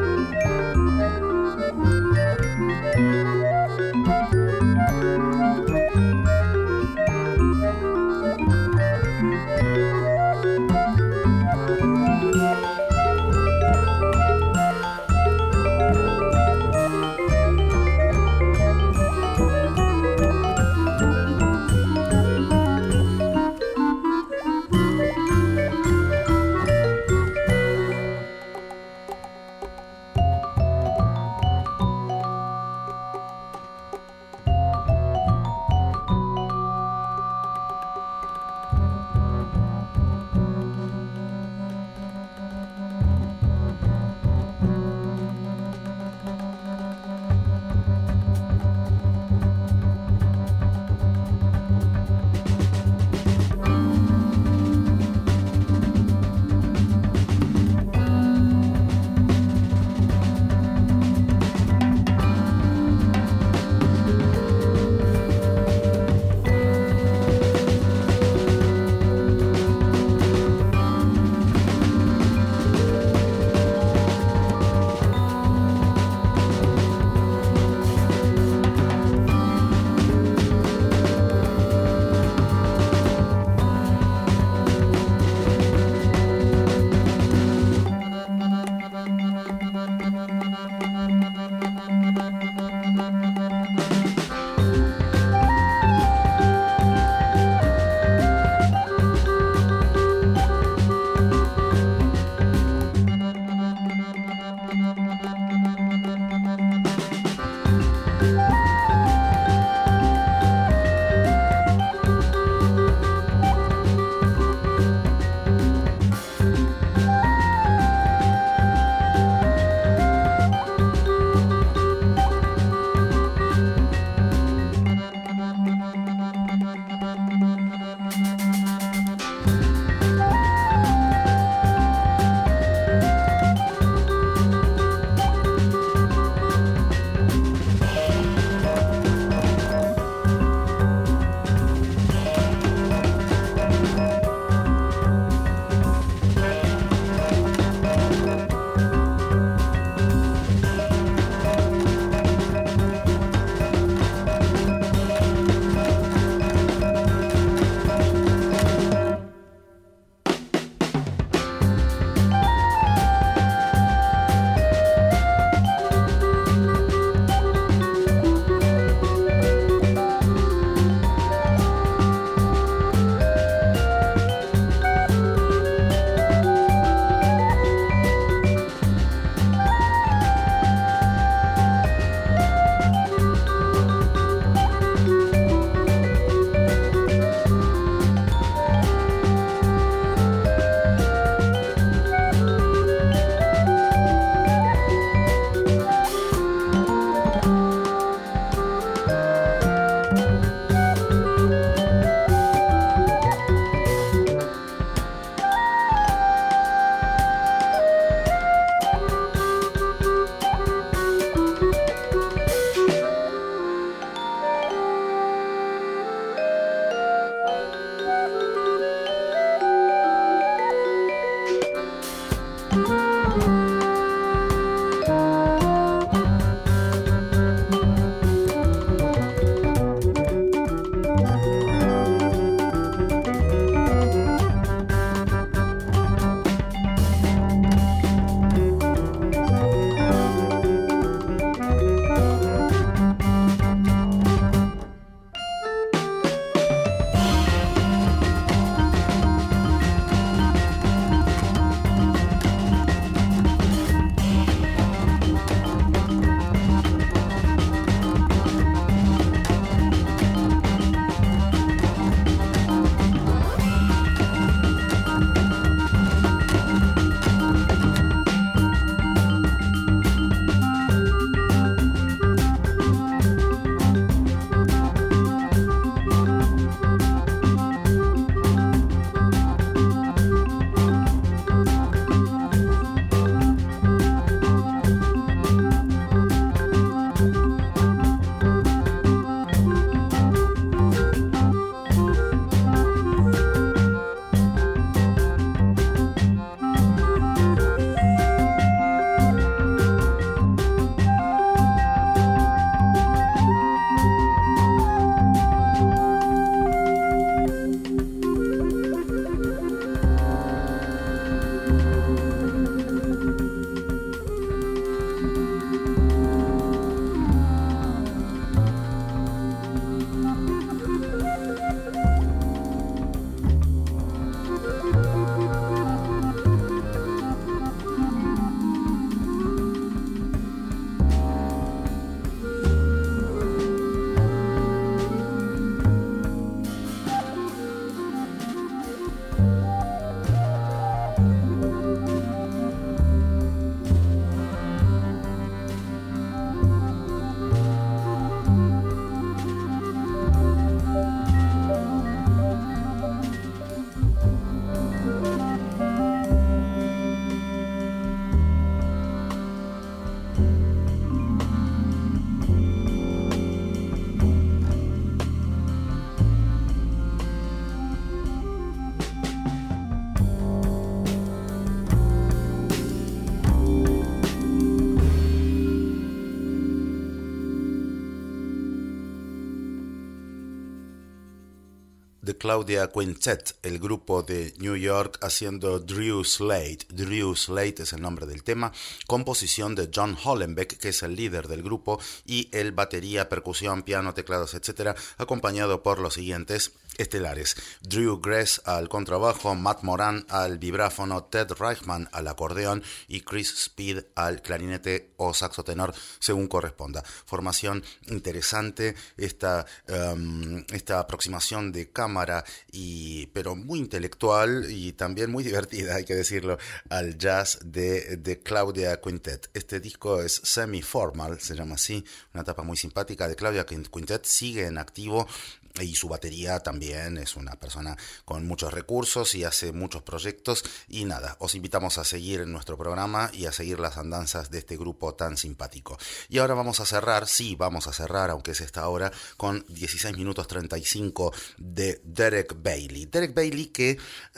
The Claudia Quintet, el grupo de New York haciendo Drew Slate. Drew Slate es el nombre del tema, composición de John Hollenbeck, que es el líder del grupo, y el batería, percusión, piano, teclados, etcétera, acompañado por los siguientes estelares: Drew Gress al contrabajo, Matt Moran al vibráfono, Ted Reichman al acordeón y Chris Speed al clarinete o saxo tenor, según corresponda. Formación interesante, esta, um, esta aproximación de cámara, y, pero muy intelectual y también muy divertida, hay que decirlo, al jazz de, de Claudia Quintet. Este disco es semi-formal, se llama así, una etapa muy simpática de Claudia Quintet, sigue en activo. Y su batería también es una persona con muchos recursos y hace muchos proyectos. Y nada, os invitamos a seguir en nuestro programa y a seguir las andanzas de este grupo tan simpático. Y ahora vamos a cerrar, sí, vamos a cerrar, aunque es esta hora, con dieciséis minutos treinta y cinco de Derek Bailey. Derek Bailey que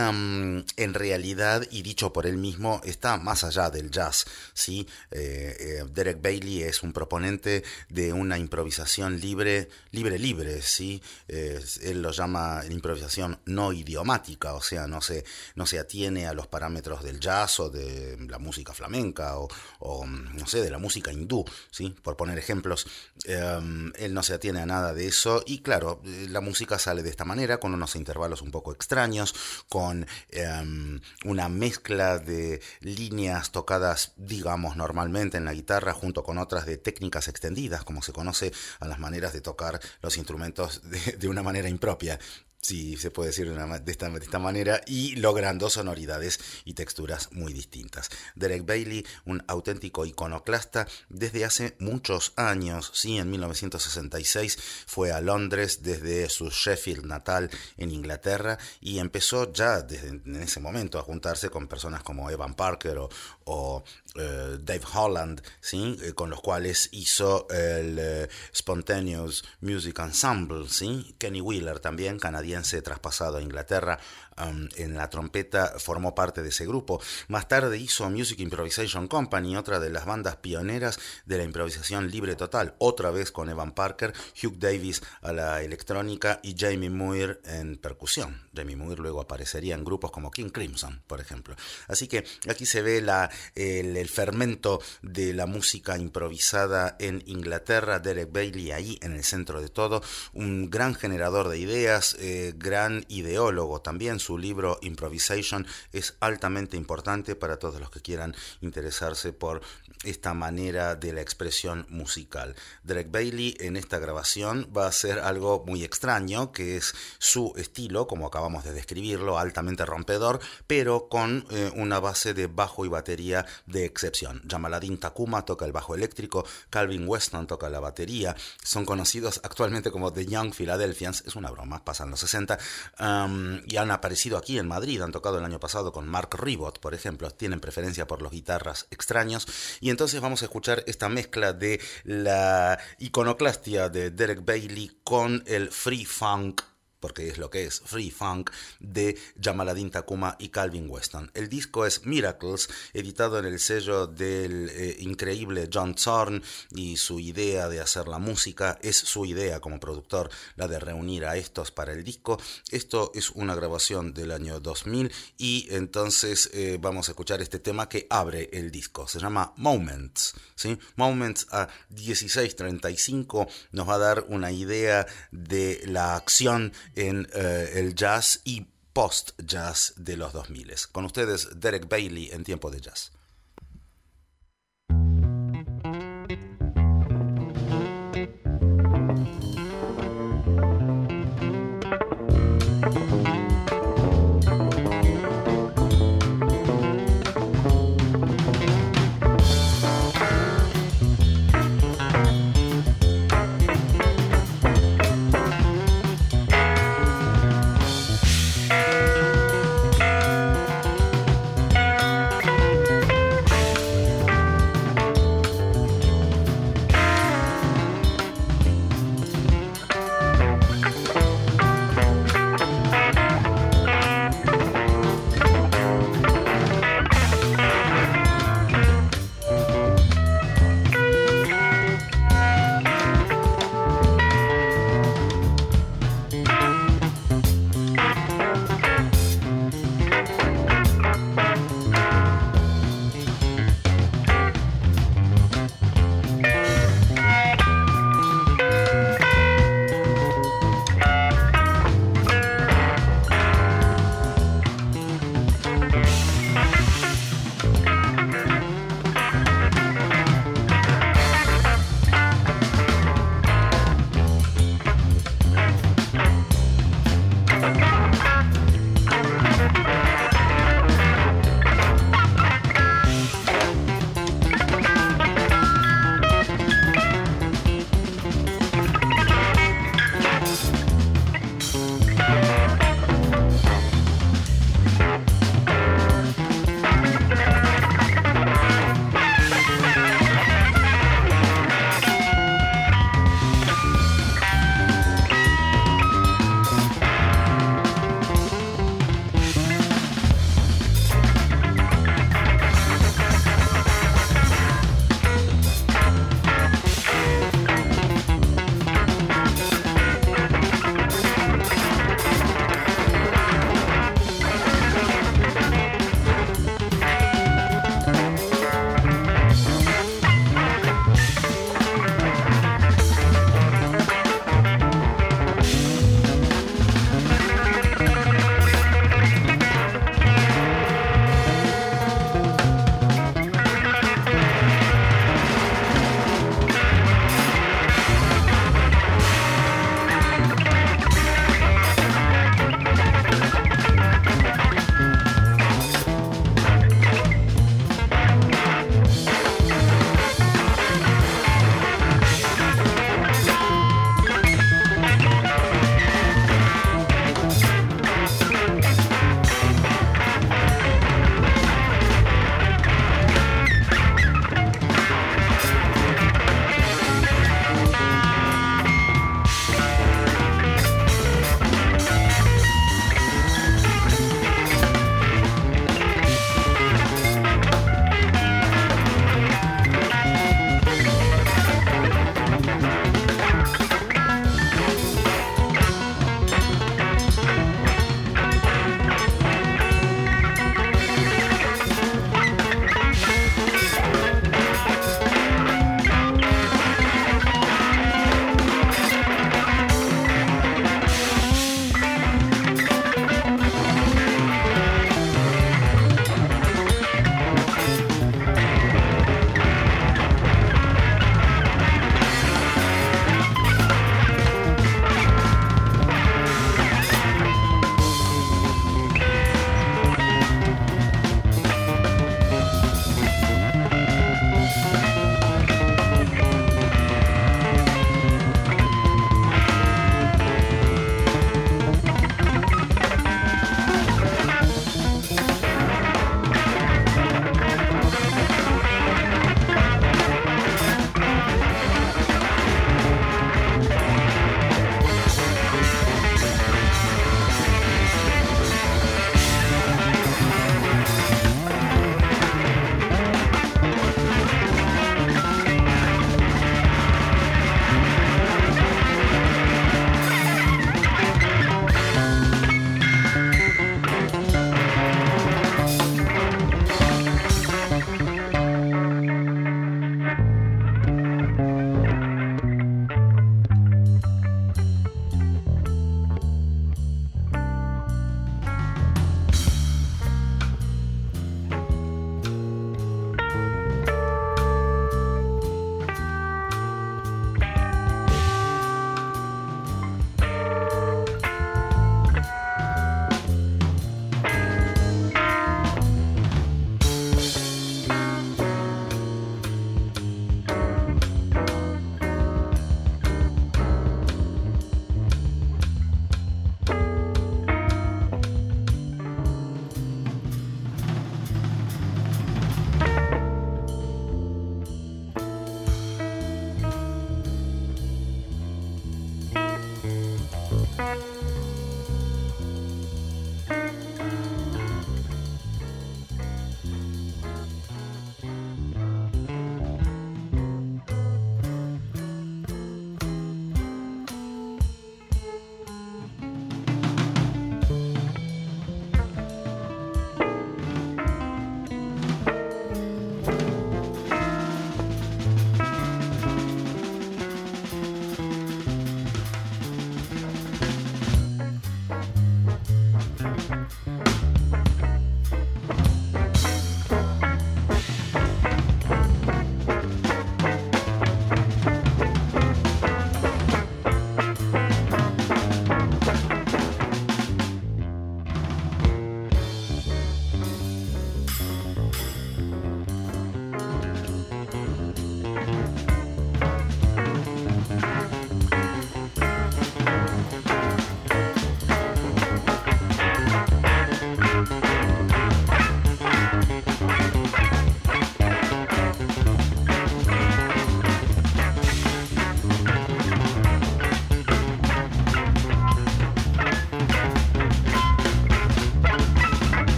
um, en realidad, y dicho por él mismo, está más allá del jazz, ¿sí? Eh, eh, Derek Bailey es un proponente de una improvisación libre, libre, libre, ¿sí? Eh, él lo llama improvisación no idiomática, o sea, no se, no se atiene a los parámetros del jazz o de la música flamenca o, o no sé, de la música hindú, ¿sí? Por poner ejemplos. Eh, él no se atiene a nada de eso y claro, la música sale de esta manera, con unos intervalos un poco extraños, con eh, una mezcla de líneas tocadas, digamos, normalmente en la guitarra, junto con otras de técnicas extendidas, como se conoce a las maneras de tocar los instrumentos de de una manera impropia, si se puede decir de, una, de, esta, de esta manera, y logrando sonoridades y texturas muy distintas. Derek Bailey, un auténtico iconoclasta desde hace muchos años, sí, en mil novecientos sesenta y seis fue a Londres desde su Sheffield natal en Inglaterra y empezó ya desde en ese momento a juntarse con personas como Evan Parker o, o Uh, Dave Holland, ¿sí? eh, con los cuales hizo el uh, Spontaneous Music Ensemble, ¿sí? Kenny Wheeler también, canadiense traspasado a Inglaterra, um, en la trompeta formó parte de ese grupo. Más tarde hizo Music Improvisation Company, otra de las bandas pioneras de la improvisación libre total, otra vez con Evan Parker, Hugh Davis a la electrónica y Jamie Muir en percusión. Jamie Muir luego aparecería en grupos como King Crimson, por ejemplo. Así que aquí se ve la, el, el fermento de la música improvisada en Inglaterra. Derek Bailey ahí en el centro de todo, un gran generador de ideas, eh, gran ideólogo también. Su libro Improvisation es altamente importante para todos los que quieran interesarse por esta manera de la expresión musical. Derek Bailey en esta grabación va a hacer algo muy extraño, que es su estilo, como acabamos de describirlo, altamente rompedor, pero con eh, una base de bajo y batería de excepción. Jamaluddin Tacuma toca el bajo eléctrico, Calvin Weston toca la batería, son conocidos actualmente como The Young Philadelphians, es una broma, pasan los sesenta, um, y han aparecido aquí en Madrid, han tocado el año pasado con Mark Ribot, por ejemplo, tienen preferencia por los guitarras extraños, y entonces vamos a escuchar esta mezcla de la iconoclastia de Derek Bailey con el free funk, porque es lo que es, free funk, de Jamaluddin Tacuma y Calvin Weston. El disco es Miracles, editado en el sello del eh, increíble John Zorn, y su idea de hacer la música es su idea como productor, la de reunir a estos para el disco. Esto es una grabación del año dos mil y entonces eh, vamos a escuchar este tema que abre el disco. Se llama Moments, ¿sí? Moments a dieciséis treinta y cinco nos va a dar una idea de la acción en uh, el jazz y post-jazz de los dos mil. Con ustedes, Derek Bailey en Tiempo de Jazz. Thank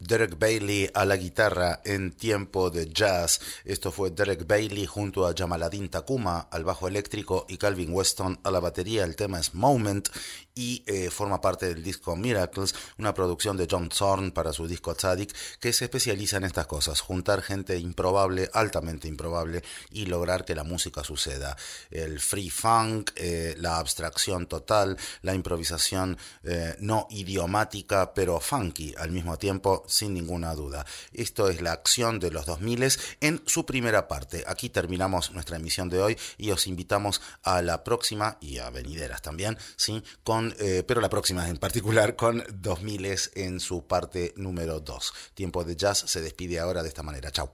Derek Bailey a la guitarra en Tiempo de Jazz. Esto fue Derek Bailey junto a Jamaluddin Tacuma al bajo eléctrico y Calvin Weston a la batería. El tema es Moment y eh, forma parte del disco Miracles, una producción de John Zorn para su disco Tzadik, que se especializa en estas cosas: juntar gente improbable, altamente improbable, y lograr que la música suceda. El free funk, eh, la abstracción total, la improvisación eh, no idiomática pero funky al mismo tiempo, sin ninguna duda. Esto es la acción de los dos mil en su primera parte. Aquí terminamos nuestra emisión de hoy y os invitamos a la próxima y a venideras también, sí, con eh, pero la próxima en particular con dos mil en su parte número dos. Tiempo de Jazz se despide ahora de esta manera. Chau.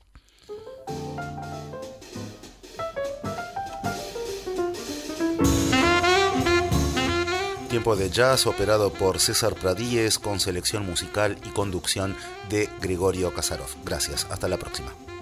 Tiempo de Jazz operado por César Pradíez con selección musical y conducción de Gregorio Kasarov. Gracias, hasta la próxima.